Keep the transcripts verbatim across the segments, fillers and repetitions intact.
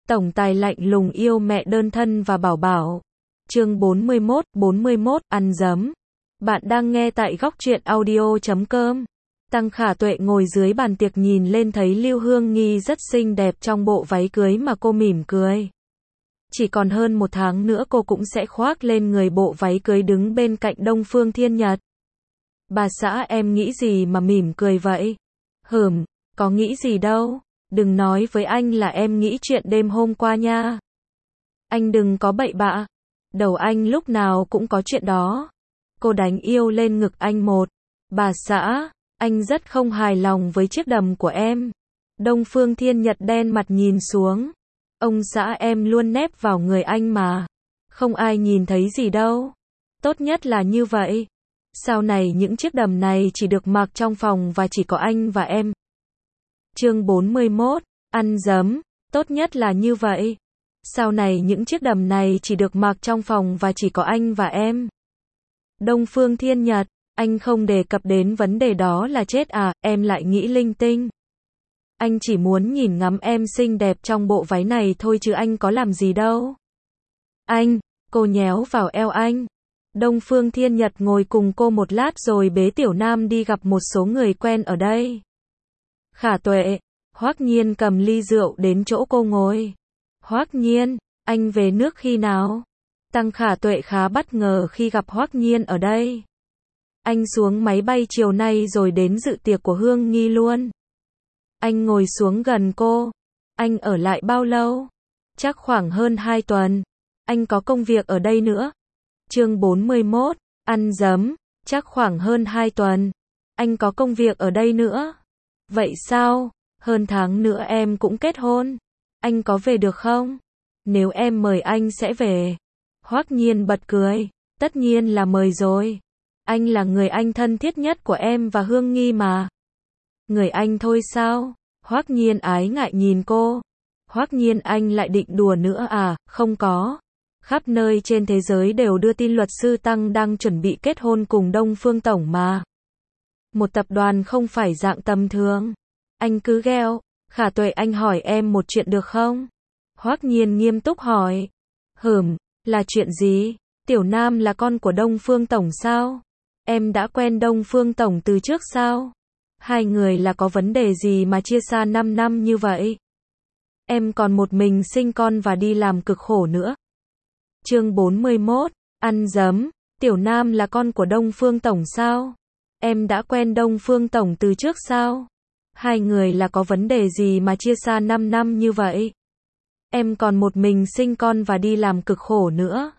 Tổng tài lạnh lùng yêu mẹ đơn thân và bảo bảo. Chương bốn mươi mốt, bốn mươi mốt, ăn dấm. Bạn đang nghe tại góc truyện audio chấm com. Tăng Khả Tuệ ngồi dưới bàn tiệc nhìn lên thấy Lưu Hương Nghi rất xinh đẹp trong bộ váy cưới mà cô mỉm cười. Chỉ còn hơn một tháng nữa cô cũng sẽ khoác lên người bộ váy cưới đứng bên cạnh Đông Phương Thiên Nhật. Bà xã em nghĩ gì mà mỉm cười vậy? Hừm, có nghĩ gì đâu. Đừng nói với anh là em nghĩ chuyện đêm hôm qua nha. Anh đừng có bậy bạ. Đầu anh lúc nào cũng có chuyện đó. Cô đánh yêu lên ngực anh một. Bà xã, anh rất không hài lòng với chiếc đầm của em. Đông Phương Thiên Nhật đen mặt nhìn xuống. Ông xã em luôn nép vào người anh mà. Không ai nhìn thấy gì đâu. Tốt nhất là như vậy. Sau này những chiếc đầm này chỉ được mặc trong phòng và chỉ có anh và em. Chương bốn mươi mốt, ăn dấm, tốt nhất là như vậy. Sau này những chiếc đầm này chỉ được mặc trong phòng và chỉ có anh và em. Đông Phương Thiên Nhật, anh không đề cập đến vấn đề đó là chết à, em lại nghĩ linh tinh. Anh chỉ muốn nhìn ngắm em xinh đẹp trong bộ váy này thôi chứ anh có làm gì đâu. Anh, cô nhéo vào eo anh. Đông Phương Thiên Nhật ngồi cùng cô một lát rồi bế Tiểu Nam đi gặp một số người quen ở đây. Khả Tuệ, Hoắc Nhiên cầm ly rượu đến chỗ cô ngồi. Hoắc Nhiên, anh về nước khi nào? Tăng Khả Tuệ khá bất ngờ khi gặp Hoắc Nhiên ở đây. Anh xuống máy bay chiều nay rồi đến dự tiệc của Hương Nghi luôn. Anh ngồi xuống gần cô. Anh ở lại bao lâu? Chắc khoảng hơn hai tuần. Anh có công việc ở đây nữa. Chương bốn mươi mốt, ăn dấm, chắc khoảng hơn hai tuần. Anh có công việc ở đây nữa. Vậy sao? Hơn tháng nữa em cũng kết hôn. Anh có về được không? Nếu em mời anh sẽ về. Hoắc Nhiên bật cười. Tất nhiên là mời rồi. Anh là người anh thân thiết nhất của em và Hương Nghi mà. Người anh thôi sao? Hoắc Nhiên ái ngại nhìn cô. Hoắc Nhiên anh lại định đùa nữa à? Không có. Khắp nơi trên thế giới đều đưa tin luật sư Tăng đang chuẩn bị kết hôn cùng Đông Phương Tổng mà. Một tập đoàn không phải dạng tầm thường. Anh cứ gheo. Khả Tuệ, anh hỏi em một chuyện được không? Hoắc Nhiên nghiêm túc hỏi. Hừm, là chuyện gì? Tiểu Nam là con của Đông Phương Tổng sao? Em đã quen Đông Phương Tổng từ trước sao? Hai người là có vấn đề gì mà chia xa năm năm như vậy? Em còn một mình sinh con và đi làm cực khổ nữa. Chương bốn mươi mốt, ăn dấm, Tiểu Nam là con của Đông Phương Tổng sao? Em đã quen Đông Phương Tổng từ trước sao? Hai người là có vấn đề gì mà chia xa năm năm như vậy? Em còn một mình sinh con và đi làm cực khổ nữa.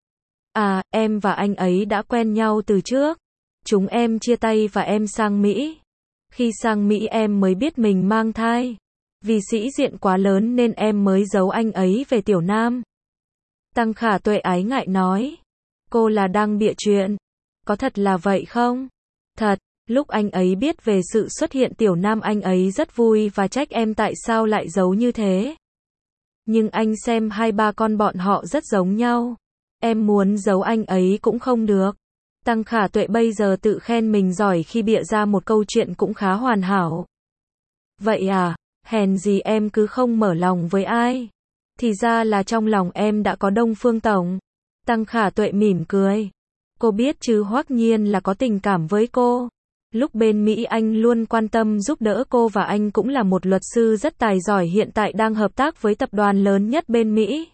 À, em và anh ấy đã quen nhau từ trước. Chúng em chia tay và em sang Mỹ. Khi sang Mỹ em mới biết mình mang thai. Vì sĩ diện quá lớn nên em mới giấu anh ấy về Tiểu Nam. Tăng Khả Tuệ ái ngại nói. Cô là đang bịa chuyện. Có thật là vậy không? Thật, lúc anh ấy biết về sự xuất hiện Tiểu Nam anh ấy rất vui và trách em tại sao lại giấu như thế. Nhưng anh xem hai ba con bọn họ rất giống nhau. Em muốn giấu anh ấy cũng không được. Tăng Khả Tuệ bây giờ tự khen mình giỏi khi bịa ra một câu chuyện cũng khá hoàn hảo. Vậy à, hèn gì em cứ không mở lòng với ai. Thì ra là trong lòng em đã có Đông Phương Tổng. Tăng Khả Tuệ mỉm cười. Cô biết chứ Hoắc Nhiên là có tình cảm với cô. Lúc bên Mỹ anh luôn quan tâm giúp đỡ cô và anh cũng là một luật sư rất tài giỏi hiện tại đang hợp tác với tập đoàn lớn nhất bên Mỹ.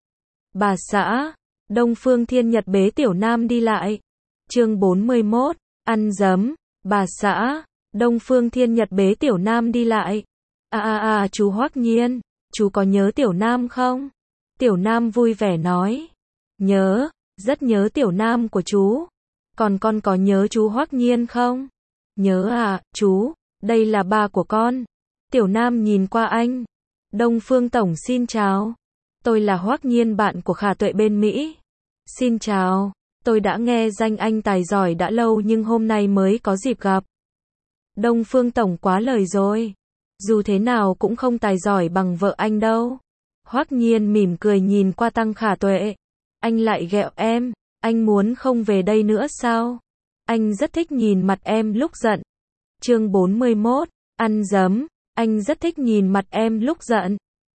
Bà xã, Đông Phương Thiên Nhật bế Tiểu Nam đi lại. Chương bốn mươi mốt, ăn dấm, bà xã, Đông Phương Thiên Nhật bế Tiểu Nam đi lại. À à à, chú Hoắc Nhiên, chú có nhớ Tiểu Nam không? Tiểu Nam vui vẻ nói. Nhớ, rất nhớ Tiểu Nam của chú. Còn con có nhớ chú Hoắc Nhiên không? Nhớ à, chú, đây là ba của con. Tiểu Nam nhìn qua anh. Đông Phương Tổng xin chào. Tôi là Hoắc Nhiên, bạn của Khả Tuệ bên Mỹ. Xin chào, tôi đã nghe danh anh tài giỏi đã lâu nhưng hôm nay mới có dịp gặp. Đông Phương Tổng quá lời rồi. Dù thế nào cũng không tài giỏi bằng vợ anh đâu. Hoắc Nhiên mỉm cười nhìn qua Tăng Khả Tuệ. Anh lại ghẹo em, anh muốn không về đây nữa sao? Anh rất thích nhìn mặt em lúc giận. Chương bốn mươi mốt, ăn dấm, anh rất thích nhìn mặt em lúc giận.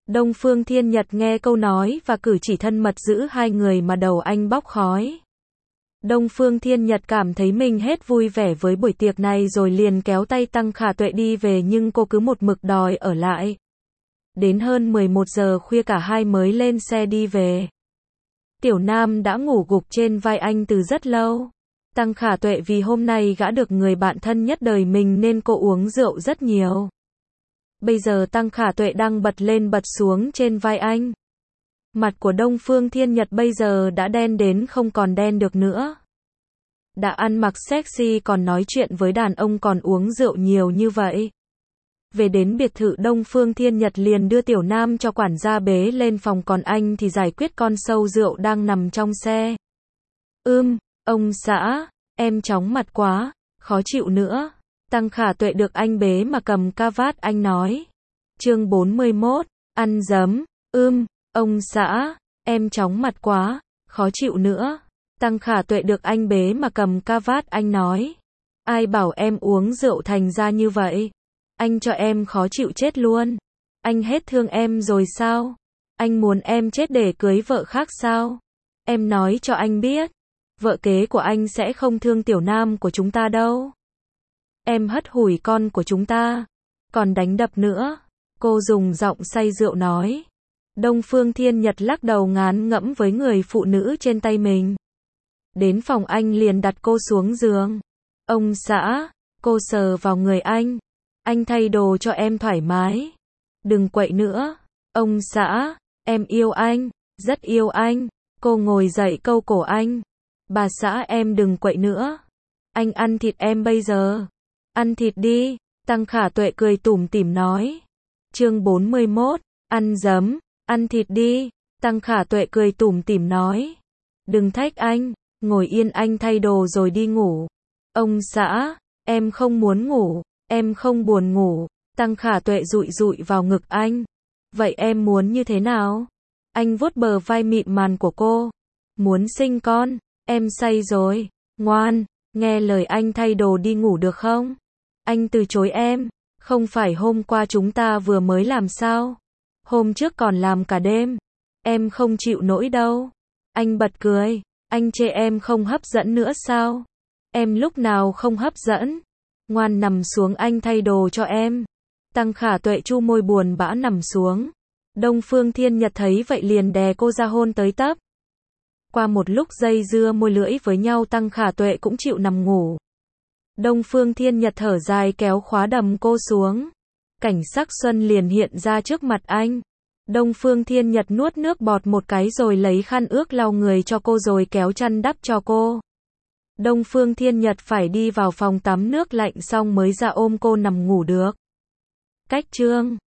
Đông Phương Thiên Nhật nghe câu nói và cử chỉ thân mật giữ hai người mà đầu anh bốc khói. Đông Phương Thiên Nhật cảm thấy mình hết vui vẻ với buổi tiệc này rồi liền kéo tay Tăng Khả Tuệ đi về nhưng cô cứ một mực đòi ở lại. Đến hơn mười một giờ khuya cả hai mới lên xe đi về. Tiểu Nam đã ngủ gục trên vai anh từ rất lâu. Tăng Khả Tuệ vì hôm nay gã được người bạn thân nhất đời mình nên cô uống rượu rất nhiều. Bây giờ Tăng Khả Tuệ đang bật lên bật xuống trên vai anh. Mặt của Đông Phương Thiên Nhật bây giờ đã đen đến không còn đen được nữa. Đã ăn mặc sexy còn nói chuyện với đàn ông còn uống rượu nhiều như vậy. Về đến biệt thự Đông Phương Thiên Nhật liền đưa Tiểu Nam cho quản gia bế lên phòng còn anh thì giải quyết con sâu rượu đang nằm trong xe. Ưm, ông xã, em chóng mặt quá, khó chịu nữa. Tăng Khả Tuệ được anh bế mà cầm ca vát anh nói. Chương bốn mươi mốt, ăn dấm, ưm, ông xã, em chóng mặt quá, khó chịu nữa. Tăng Khả Tuệ được anh bế mà cầm ca vát anh nói. Ai bảo em uống rượu thành ra như vậy? Anh cho em khó chịu chết luôn. Anh hết thương em rồi sao? Anh muốn em chết để cưới vợ khác sao? Em nói cho anh biết, vợ kế của anh sẽ không thương Tiểu Nam của chúng ta đâu. Em hất hủi con của chúng ta, còn đánh đập nữa. Cô dùng giọng say rượu nói. Đông Phương Thiên Nhật lắc đầu ngán ngẫm với người phụ nữ trên tay mình. Đến phòng anh liền đặt cô xuống giường. Ông xã, cô sờ vào người anh. Anh thay đồ cho em thoải mái. Đừng quậy nữa. Ông xã, em yêu anh, rất yêu anh. Cô ngồi dậy câu cổ anh. Bà xã em đừng quậy nữa. Anh ăn thịt em bây giờ. Ăn thịt đi. Tăng Khả Tuệ cười tủm tỉm nói. Chương bốn mươi mốt, ăn dấm, ăn thịt đi. Tăng Khả Tuệ cười tủm tỉm nói. Đừng thách anh, ngồi yên anh thay đồ rồi đi ngủ. Ông xã, em không muốn ngủ, em không buồn ngủ. Tăng Khả Tuệ dụi dụi vào ngực anh. Vậy em muốn như thế nào? Anh vuốt bờ vai mịn màng của cô. Muốn sinh con, em say rồi. Ngoan, nghe lời anh thay đồ đi ngủ được không? Anh từ chối em. Không phải hôm qua chúng ta vừa mới làm sao? Hôm trước còn làm cả đêm. Em không chịu nổi đâu. Anh bật cười. Anh chê em không hấp dẫn nữa sao? Em lúc nào không hấp dẫn? Ngoan nằm xuống anh thay đồ cho em. Tăng Khả Tuệ chu môi buồn bã nằm xuống. Đông Phương Thiên Nhật thấy vậy liền đè cô ra hôn tới tấp. Qua một lúc dây dưa môi lưỡi với nhau Tăng Khả Tuệ cũng chịu nằm ngủ. Đông Phương Thiên Nhật thở dài kéo khóa đầm cô xuống. Cảnh sắc xuân liền hiện ra trước mặt anh. Đông Phương Thiên Nhật nuốt nước bọt một cái rồi lấy khăn ướt lau người cho cô rồi kéo chăn đắp cho cô. Đông Phương Thiên Nhật phải đi vào phòng tắm nước lạnh xong mới ra ôm cô nằm ngủ được. Cách chương